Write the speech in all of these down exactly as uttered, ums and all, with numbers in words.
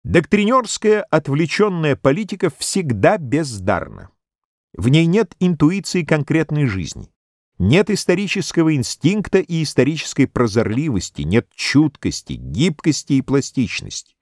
Доктринерская отвлеченная политика всегда бездарна. В ней нет интуиции конкретной жизни, нет исторического инстинкта и исторической прозорливости, нет чуткости, гибкости и пластичности.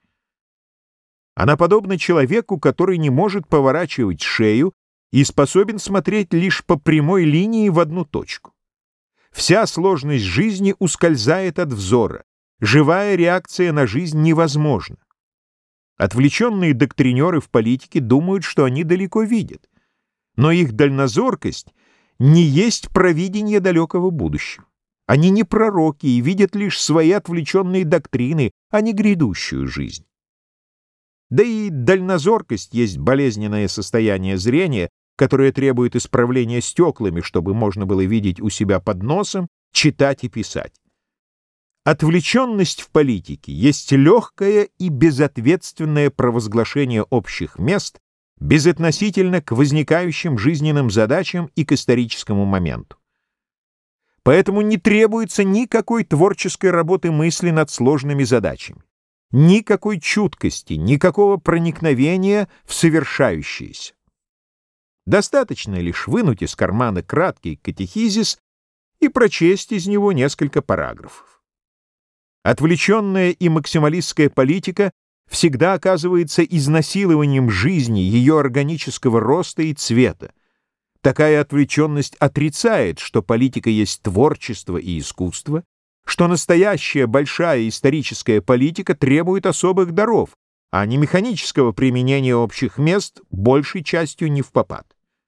Она подобна человеку, который не может поворачивать шею и способен смотреть лишь по прямой линии в одну точку. Вся сложность жизни ускользает от взора, живая реакция на жизнь невозможна. Отвлеченные доктринеры в политике думают, что они далеко видят, но их дальнозоркость не есть провидение далекого будущего. Они не пророки и видят лишь свои отвлеченные доктрины, а не грядущую жизнь. Да и дальнозоркость есть болезненное состояние зрения, которое требует исправления стеклами, чтобы можно было видеть у себя под носом, читать и писать. Отвлеченность в политике есть легкое и безответственное провозглашение общих мест безотносительно к возникающим жизненным задачам и к историческому моменту. Поэтому не требуется никакой творческой работы мысли над сложными задачами, никакой чуткости, никакого проникновения в совершающееся. Достаточно лишь вынуть из кармана краткий катехизис и прочесть из него несколько параграфов. Отвлеченная и максималистская политика всегда оказывается изнасилованием жизни, ее органического роста и цвета. Такая отвлеченность отрицает, что политика есть творчество и искусство, что настоящая большая историческая политика требует особых даров, а не механического применения общих мест большей частью не впопад.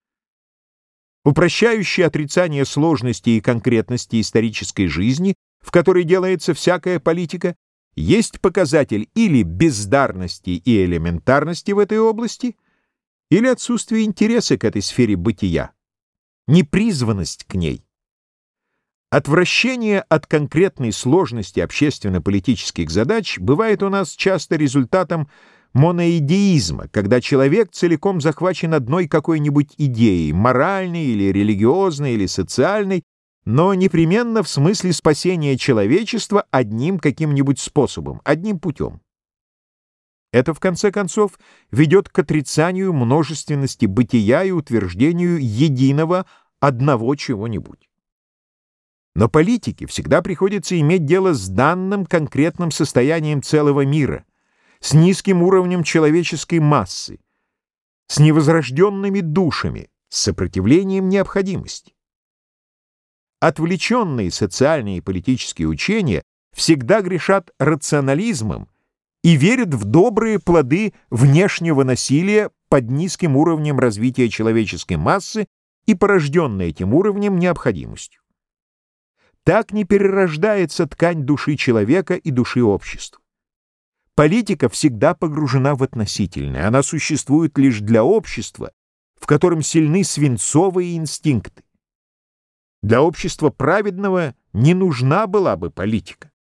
Упрощающее отрицание сложности и конкретности исторической жизни, в которой делается всякая политика, есть показатель или бездарности и элементарности в этой области, или отсутствия интереса к этой сфере бытия, непризванность к ней. Отвращение от конкретной сложности общественно-политических задач бывает у нас часто результатом моноидеизма, когда человек целиком захвачен одной какой-нибудь идеей, моральной или религиозной или социальной, но непременно в смысле спасения человечества одним каким-нибудь способом, одним путем. Это, в конце концов, ведет к отрицанию множественности бытия и утверждению единого одного чего-нибудь. Но политике всегда приходится иметь дело с данным конкретным состоянием целого мира, с низким уровнем человеческой массы, с невозрожденными душами, с сопротивлением необходимости. Отвлеченные социальные и политические учения всегда грешат рационализмом и верят в добрые плоды внешнего насилия под низким уровнем развития человеческой массы и порожденной этим уровнем необходимостью. Так не перерождается ткань души человека и души общества. Политика всегда погружена в относительное, она существует лишь для общества, в котором сильны свинцовые инстинкты. Для общества праведного не нужна была бы политика.